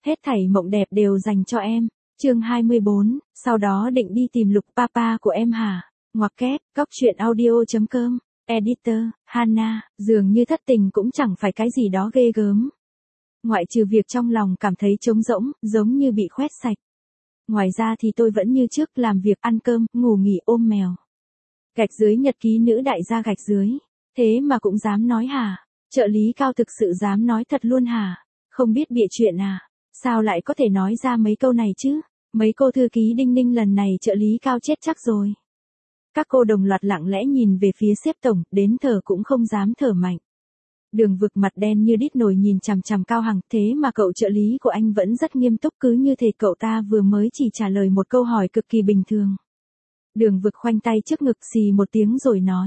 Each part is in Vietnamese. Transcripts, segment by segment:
Hết thảy mộng đẹp đều dành cho em. Chương 24, sau đó định đi tìm Lục Papa của em hả? Ngoặc kép, cóc.audio.com, Editor, Hana, dường như thất tình cũng chẳng phải cái gì đó ghê gớm. Ngoại trừ việc trong lòng cảm thấy trống rỗng, giống như bị khoét sạch. Ngoài ra thì tôi vẫn như trước làm việc ăn cơm, ngủ nghỉ ôm mèo. Gạch dưới nhật ký nữ đại gia gạch dưới. Thế mà cũng dám nói hả? Trợ lý Cao thực sự dám nói thật luôn hả? Không biết bịa chuyện à? Sao lại có thể nói ra mấy câu này chứ? Mấy cô thư ký đinh ninh lần này trợ lý Cao chết chắc rồi. Các cô đồng loạt lặng lẽ nhìn về phía sếp tổng, đến thở cũng không dám thở mạnh. Đường Vực mặt đen như đít nồi nhìn chằm chằm Cao Hằng, thế mà cậu trợ lý của anh vẫn rất nghiêm túc, cứ như thể cậu ta vừa mới chỉ trả lời một câu hỏi cực kỳ bình thường. Đường Vực khoanh tay trước ngực xì một tiếng rồi nói.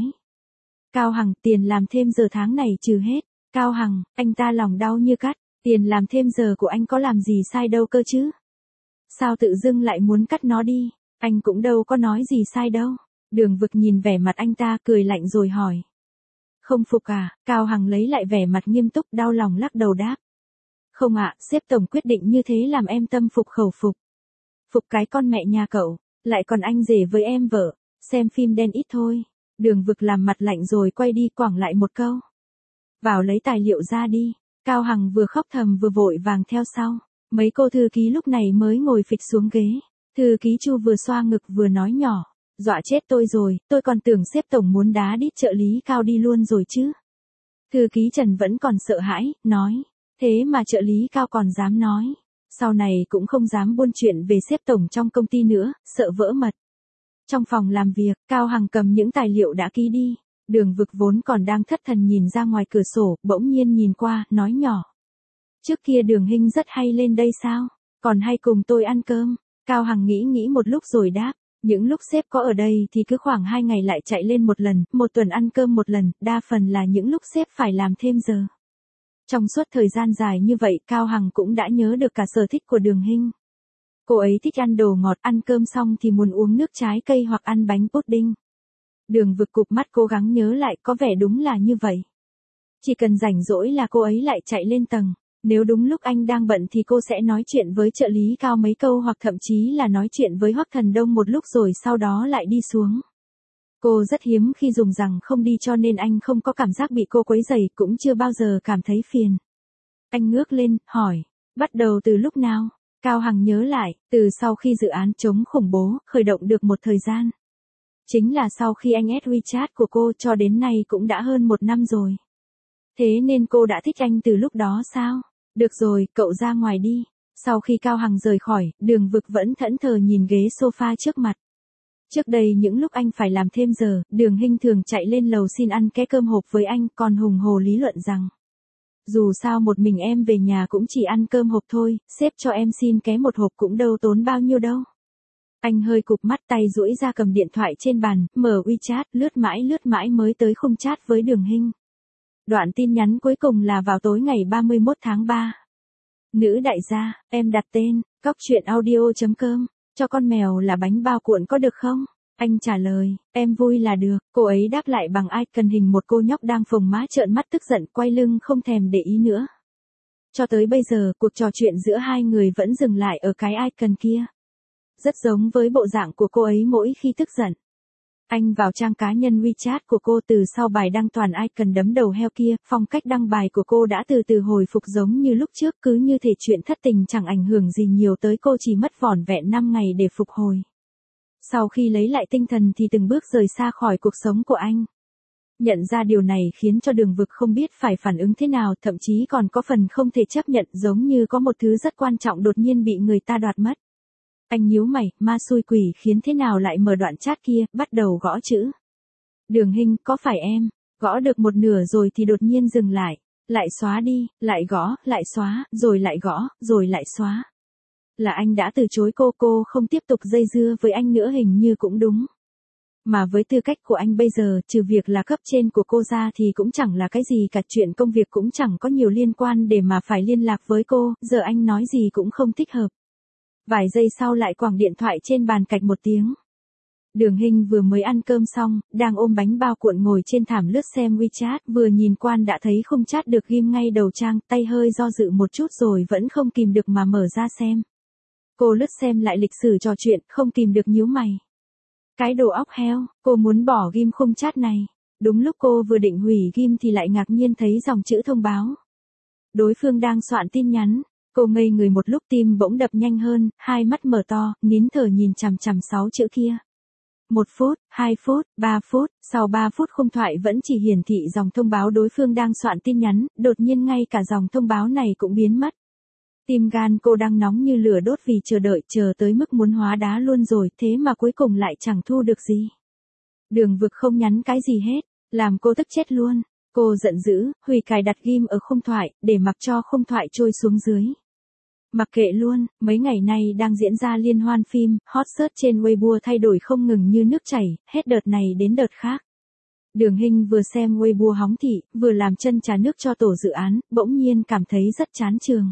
Cao Hằng, tiền làm thêm giờ tháng này trừ hết. Cao Hằng, anh ta lòng đau như cắt, tiền làm thêm giờ của anh có làm gì sai đâu cơ chứ? Sao tự dưng lại muốn cắt nó đi? Anh cũng đâu có nói gì sai đâu. Đường Vực nhìn vẻ mặt anh ta cười lạnh rồi hỏi. Không phục à? Cao Hằng lấy lại vẻ mặt nghiêm túc đau lòng lắc đầu đáp. Không ạ, sếp tổng quyết định như thế làm em tâm phục khẩu phục. Phục cái con mẹ nhà cậu, lại còn anh rể với em vợ, xem phim đen ít thôi. Đường Vực làm mặt lạnh rồi quay đi quẳng lại một câu. Vào lấy tài liệu ra đi. Cao Hằng vừa khóc thầm vừa vội vàng theo sau. Mấy cô thư ký lúc này mới ngồi phịch xuống ghế. Thư ký Chu vừa xoa ngực vừa nói nhỏ. Dọa chết tôi rồi, tôi còn tưởng sếp tổng muốn đá đít trợ lý Cao đi luôn rồi chứ. Thư ký Trần vẫn còn sợ hãi, nói. Thế mà trợ lý Cao còn dám nói. Sau này cũng không dám buôn chuyện về sếp tổng trong công ty nữa, sợ vỡ mật. Trong phòng làm việc, Cao Hằng cầm những tài liệu đã ký đi. Đường Vực vốn còn đang thất thần nhìn ra ngoài cửa sổ, bỗng nhiên nhìn qua, nói nhỏ. Trước kia Đường Hinh rất hay lên đây sao? Còn hay cùng tôi ăn cơm? Cao Hằng nghĩ một lúc rồi đáp. Những lúc sếp có ở đây thì cứ khoảng 2 ngày lại chạy lên một lần, một tuần ăn cơm một lần, đa phần là những lúc sếp phải làm thêm giờ. Trong suốt thời gian dài như vậy, Cao Hằng cũng đã nhớ được cả sở thích của Đường Hinh. Cô ấy thích ăn đồ ngọt, ăn cơm xong thì muốn uống nước trái cây hoặc ăn bánh pudding. Đường Vực cụp mắt cố gắng nhớ lại, có vẻ đúng là như vậy. Chỉ cần rảnh rỗi là cô ấy lại chạy lên tầng. Nếu đúng lúc anh đang bận thì cô sẽ nói chuyện với trợ lý Cao mấy câu hoặc thậm chí là nói chuyện với Hoắc Thần Đông một lúc rồi sau đó lại đi xuống. Cô rất hiếm khi dùng rằng không đi cho nên anh không có cảm giác bị cô quấy rầy, cũng chưa bao giờ cảm thấy phiền. Anh ngước lên, hỏi, bắt đầu từ lúc nào? Cao Hằng nhớ lại, từ sau khi dự án chống khủng bố khởi động được một thời gian. Chính là sau khi anh add WeChat của cô, cho đến nay cũng đã hơn 1 năm rồi. Thế nên cô đã thích anh từ lúc đó sao? Được rồi, cậu ra ngoài đi. Sau khi Cao Hằng rời khỏi, Đường Vực vẫn thẫn thờ nhìn ghế sofa trước mặt. Trước đây những lúc anh phải làm thêm giờ, Đường Hinh thường chạy lên lầu xin ăn ké cơm hộp với anh, còn hùng hồ lý luận rằng. Dù sao một mình em về nhà cũng chỉ ăn cơm hộp thôi, sếp cho em xin ké một hộp cũng đâu tốn bao nhiêu đâu. Anh hơi cụp mắt, tay duỗi ra cầm điện thoại trên bàn, mở WeChat, lướt mãi mới tới khung chat với Đường Hinh. Đoạn tin nhắn cuối cùng là vào tối ngày 31 tháng 3. Nữ đại gia, em đặt tên, cóc.audio.com, cho con mèo là bánh bao cuộn có được không? Anh trả lời, em vui là được. Cô ấy đáp lại bằng icon hình một cô nhóc đang phồng má trợn mắt tức giận, quay lưng không thèm để ý nữa. Cho tới bây giờ, cuộc trò chuyện giữa hai người vẫn dừng lại ở cái icon kia. Rất giống với bộ dạng của cô ấy mỗi khi tức giận. Anh vào trang cá nhân WeChat của cô, từ sau bài đăng toàn icon đấm đầu heo kia, phong cách đăng bài của cô đã từ từ hồi phục giống như lúc trước, cứ như thể chuyện thất tình chẳng ảnh hưởng gì nhiều tới cô, chỉ mất vỏn vẹn 5 ngày để phục hồi. Sau khi lấy lại tinh thần thì từng bước rời xa khỏi cuộc sống của anh. Nhận ra điều này khiến cho Đường Vực không biết phải phản ứng thế nào, thậm chí còn có phần không thể chấp nhận, giống như có một thứ rất quan trọng đột nhiên bị người ta đoạt mất. Anh nhíu mày, ma xui quỷ khiến thế nào lại mở đoạn chat kia, bắt đầu gõ chữ. Đường Hinh, có phải em? Gõ được một nửa rồi thì đột nhiên dừng lại xóa đi, lại gõ, lại xóa, rồi lại gõ, rồi lại xóa. Là anh đã từ chối cô không tiếp tục dây dưa với anh nữa hình như cũng đúng. Mà với tư cách của anh bây giờ, trừ việc là cấp trên của cô ra thì cũng chẳng là cái gì cả, chuyện công việc cũng chẳng có nhiều liên quan để mà phải liên lạc với cô, giờ anh nói gì cũng không thích hợp. Vài giây sau lại quẳng điện thoại trên bàn cạch một tiếng. Đường Hinh vừa mới ăn cơm xong, đang ôm bánh bao cuộn ngồi trên thảm lướt xem WeChat, vừa nhìn quan đã thấy không chat được ghim ngay đầu trang, tay hơi do dự một chút rồi vẫn không kìm được mà mở ra xem. Cô lướt xem lại lịch sử trò chuyện, không kìm được nhíu mày. Cái đồ óc heo, cô muốn bỏ ghim không chat này. Đúng lúc cô vừa định hủy ghim thì lại ngạc nhiên thấy dòng chữ thông báo. Đối phương đang soạn tin nhắn. Cô ngây người một lúc, tim bỗng đập nhanh hơn, hai mắt mở to, nín thở nhìn chằm chằm 6 chữ kia. 1 phút, 2 phút, 3 phút, sau 3 phút khung thoại vẫn chỉ hiển thị dòng thông báo đối phương đang soạn tin nhắn, đột nhiên ngay cả dòng thông báo này cũng biến mất. Tim gan cô đang nóng như lửa đốt vì chờ đợi, chờ tới mức muốn hóa đá luôn rồi, thế mà cuối cùng lại chẳng thu được gì. Đường Vực không nhắn cái gì hết, làm cô tức chết luôn. Cô giận dữ, hủy cài đặt ghim ở khung thoại, để mặc cho khung thoại trôi xuống dưới. Mặc kệ luôn, mấy ngày nay đang diễn ra liên hoan phim, hot search trên Weibo thay đổi không ngừng như nước chảy, hết đợt này đến đợt khác. Đường Hinh vừa xem Weibo hóng thị, vừa làm chân trà nước cho tổ dự án, bỗng nhiên cảm thấy rất chán trường.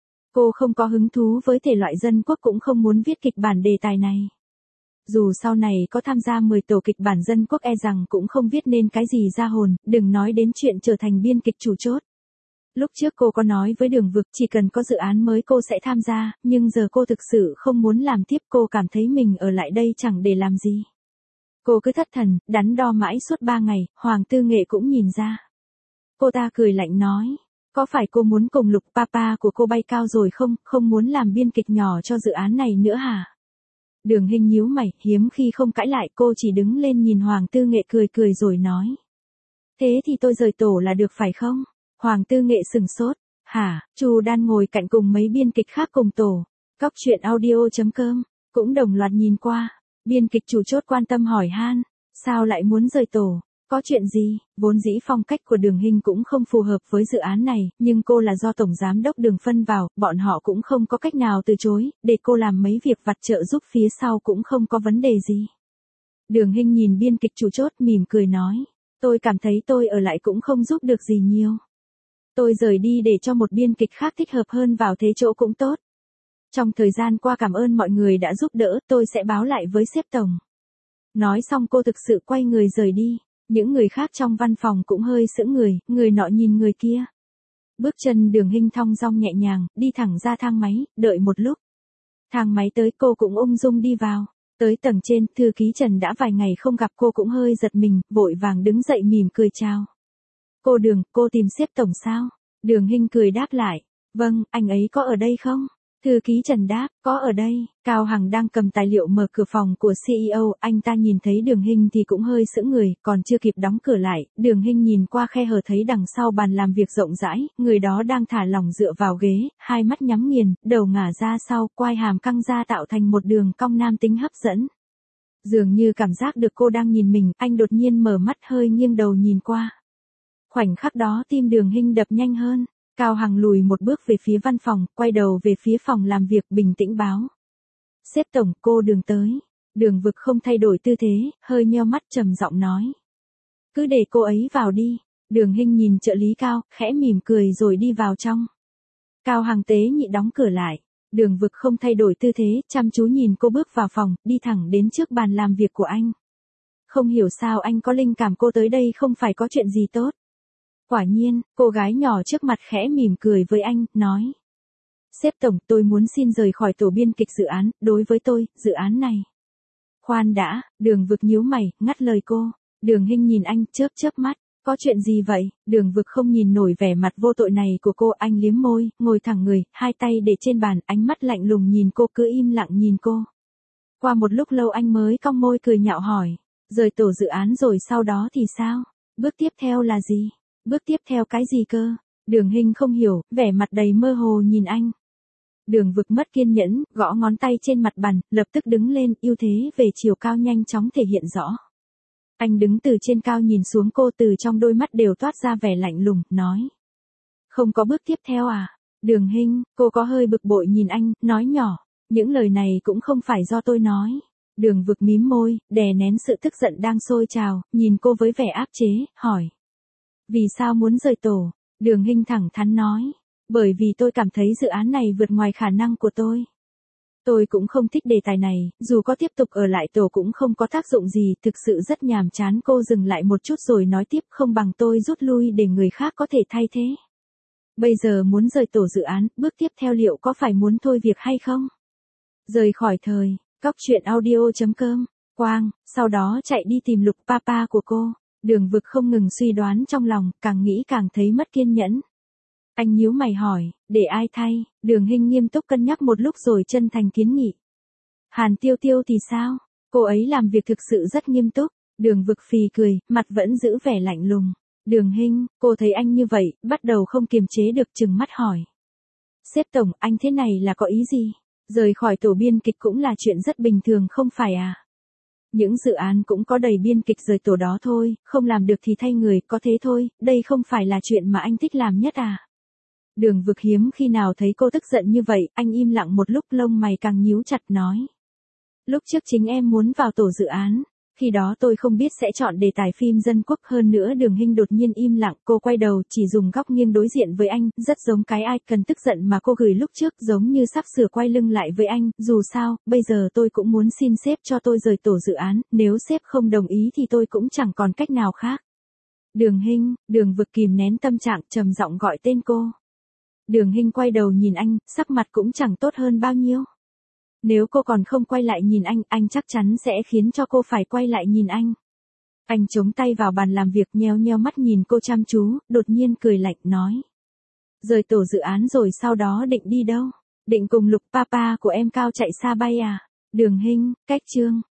Cô không có hứng thú với thể loại dân quốc, cũng không muốn viết kịch bản đề tài này. Dù sau này có tham gia 10 tổ kịch bản dân quốc e rằng cũng không viết nên cái gì ra hồn, đừng nói đến chuyện trở thành biên kịch chủ chốt. Lúc trước cô có nói với Đường Vực chỉ cần có dự án mới cô sẽ tham gia, nhưng giờ cô thực sự không muốn làm tiếp, cô cảm thấy mình ở lại đây chẳng để làm gì. Cô cứ thất thần, đắn đo mãi suốt 3 ngày, Hoàng Tư Nghệ cũng nhìn ra. Cô ta cười lạnh nói, có phải cô muốn cùng Lục Papa của cô bay cao rồi không, không muốn làm biên kịch nhỏ cho dự án này nữa hả? Đường Hinh nhíu mày, hiếm khi không cãi lại, cô chỉ đứng lên nhìn Hoàng Tư Nghệ cười cười rồi nói. Thế thì tôi rời tổ là được phải không? Hoàng Tư Nghệ sừng sốt. Hả? Chu Đan ngồi cạnh cùng mấy biên kịch khác cùng tổ. Cóc truyện audio.com cũng đồng loạt nhìn qua. Biên kịch chủ chốt quan tâm hỏi han. Sao lại muốn rời tổ? Có chuyện gì? Vốn dĩ phong cách của Đường Hinh cũng không phù hợp với dự án này, nhưng cô là do Tổng Giám đốc Đường phân vào, bọn họ cũng không có cách nào từ chối, để cô làm mấy việc vặt trợ giúp phía sau cũng không có vấn đề gì. Đường Hinh nhìn biên kịch chủ chốt mỉm cười nói. Tôi cảm thấy tôi ở lại cũng không giúp được gì nhiều. Tôi rời đi để cho một biên kịch khác thích hợp hơn vào thế chỗ cũng tốt. Trong thời gian qua cảm ơn mọi người đã giúp đỡ, tôi sẽ báo lại với sếp tổng. Nói xong cô thực sự quay người rời đi. Những người khác trong văn phòng cũng hơi sững người, người nọ nhìn người kia. Bước chân Đường Hinh thong dong nhẹ nhàng, đi thẳng ra thang máy, đợi một lúc. Thang máy tới cô cũng ung dung đi vào. Tới tầng trên, thư ký Trần đã vài ngày không gặp, cô cũng hơi giật mình, vội vàng đứng dậy mỉm cười chào. Cô Đường, cô tìm sếp tổng sao? Đường Hinh cười đáp lại. Vâng, anh ấy có ở đây không? Thư ký Trần đáp, có ở đây. Cao Hằng đang cầm tài liệu mở cửa phòng của CEO, anh ta nhìn thấy Đường Hinh thì cũng hơi sững người, còn chưa kịp đóng cửa lại, Đường Hinh nhìn qua khe hở thấy đằng sau bàn làm việc rộng rãi, người đó đang thả lỏng dựa vào ghế, hai mắt nhắm nghiền, đầu ngả ra sau, quai hàm căng ra tạo thành một đường cong nam tính hấp dẫn. Dường như cảm giác được cô đang nhìn mình, anh đột nhiên mở mắt hơi nghiêng đầu nhìn qua. Khoảnh khắc đó tim Đường Hinh đập nhanh hơn. Cao Hằng lùi một bước về phía văn phòng, quay đầu về phía phòng làm việc bình tĩnh báo. Sếp tổng, cô Đường tới. Đường Vực không thay đổi tư thế, hơi nheo mắt trầm giọng nói. Cứ để cô ấy vào đi. Đường Hinh nhìn trợ lý Cao, khẽ mỉm cười rồi đi vào trong. Cao Hằng tế nhị đóng cửa lại. Đường Vực không thay đổi tư thế, chăm chú nhìn cô bước vào phòng, đi thẳng đến trước bàn làm việc của anh. Không hiểu sao anh có linh cảm cô tới đây không phải có chuyện gì tốt. Quả nhiên, cô gái nhỏ trước mặt khẽ mỉm cười với anh, nói. Sếp tổng, tôi muốn xin rời khỏi tổ biên kịch dự án, đối với tôi, dự án này. Khoan đã, Đường Vực nhíu mày, ngắt lời cô. Đường Hinh nhìn anh, chớp chớp mắt. Có chuyện gì vậy? Đường Vực không nhìn nổi vẻ mặt vô tội này của cô, anh liếm môi, ngồi thẳng người, hai tay để trên bàn, ánh mắt lạnh lùng nhìn cô, cứ im lặng nhìn cô. Qua một lúc lâu anh mới cong môi cười nhạo hỏi. Rời tổ dự án rồi sau đó thì sao? Bước tiếp theo là gì? Bước tiếp theo cái gì cơ? Đường Hinh không hiểu, vẻ mặt đầy mơ hồ nhìn anh. Đường Vực mất kiên nhẫn, gõ ngón tay trên mặt bàn, lập tức đứng lên, ưu thế về chiều cao nhanh chóng thể hiện rõ. Anh đứng từ trên cao nhìn xuống cô, từ trong đôi mắt đều toát ra vẻ lạnh lùng, nói. Không có bước tiếp theo à? Đường Hinh, cô có hơi bực bội nhìn anh, nói nhỏ. Những lời này cũng không phải do tôi nói. Đường Vực mím môi, đè nén sự tức giận đang sôi trào, nhìn cô với vẻ áp chế, hỏi. Vì sao muốn rời tổ? Đường Hinh thẳng thắn nói. Bởi vì tôi cảm thấy dự án này vượt ngoài khả năng của tôi. Tôi cũng không thích đề tài này, dù có tiếp tục ở lại tổ cũng không có tác dụng gì, thực sự rất nhàm chán. Cô dừng lại một chút rồi nói tiếp, không bằng tôi rút lui để người khác có thể thay thế. Bây giờ muốn rời tổ dự án, bước tiếp theo liệu có phải muốn thôi việc hay không? Rời khỏi thời, cóc truyện audio.com, Quang, sau đó chạy đi tìm Lục Papa của cô. Đường Vực không ngừng suy đoán trong lòng, càng nghĩ càng thấy mất kiên nhẫn. Anh nhíu mày hỏi, để ai thay? Đường Hinh nghiêm túc cân nhắc một lúc rồi chân thành kiến nghị. Hàn Tiêu Tiêu thì sao? Cô ấy làm việc thực sự rất nghiêm túc. Đường Vực phì cười, mặt vẫn giữ vẻ lạnh lùng. Đường Hinh, cô thấy anh như vậy, bắt đầu không kiềm chế được trừng mắt hỏi. Sếp tổng, anh thế này là có ý gì? Rời khỏi tổ biên kịch cũng là chuyện rất bình thường không phải à? Những dự án cũng có đầy biên kịch rời tổ đó thôi, không làm được thì thay người, có thế thôi, đây không phải là chuyện mà anh thích làm nhất à? Đường Vực hiếm khi nào thấy cô tức giận như vậy, anh im lặng một lúc, lông mày càng nhíu chặt nói. Lúc trước chính em muốn vào tổ dự án, khi đó tôi không biết sẽ chọn đề tài phim dân quốc. Hơn nữa Đường Hinh đột nhiên im lặng, cô quay đầu chỉ dùng góc nghiêng đối diện với anh, rất giống cái ai cần tức giận mà cô gửi lúc trước, giống như sắp sửa quay lưng lại với anh. Dù sao, bây giờ tôi cũng muốn xin sếp cho tôi rời tổ dự án, nếu sếp không đồng ý thì tôi cũng chẳng còn cách nào khác. Đường Hinh, Đường Vực kìm nén tâm trạng trầm giọng gọi tên cô. Đường Hinh quay đầu nhìn anh, sắc mặt cũng chẳng tốt hơn bao nhiêu. Nếu cô còn không quay lại nhìn anh chắc chắn sẽ khiến cho cô phải quay lại nhìn anh. Anh chống tay vào bàn làm việc, nheo nheo mắt nhìn cô chăm chú, đột nhiên cười lạnh nói. Rời tổ dự án rồi sau đó định đi đâu? Định cùng Lục Papa của em cao chạy xa bay à? Đường Hinh, cách chương.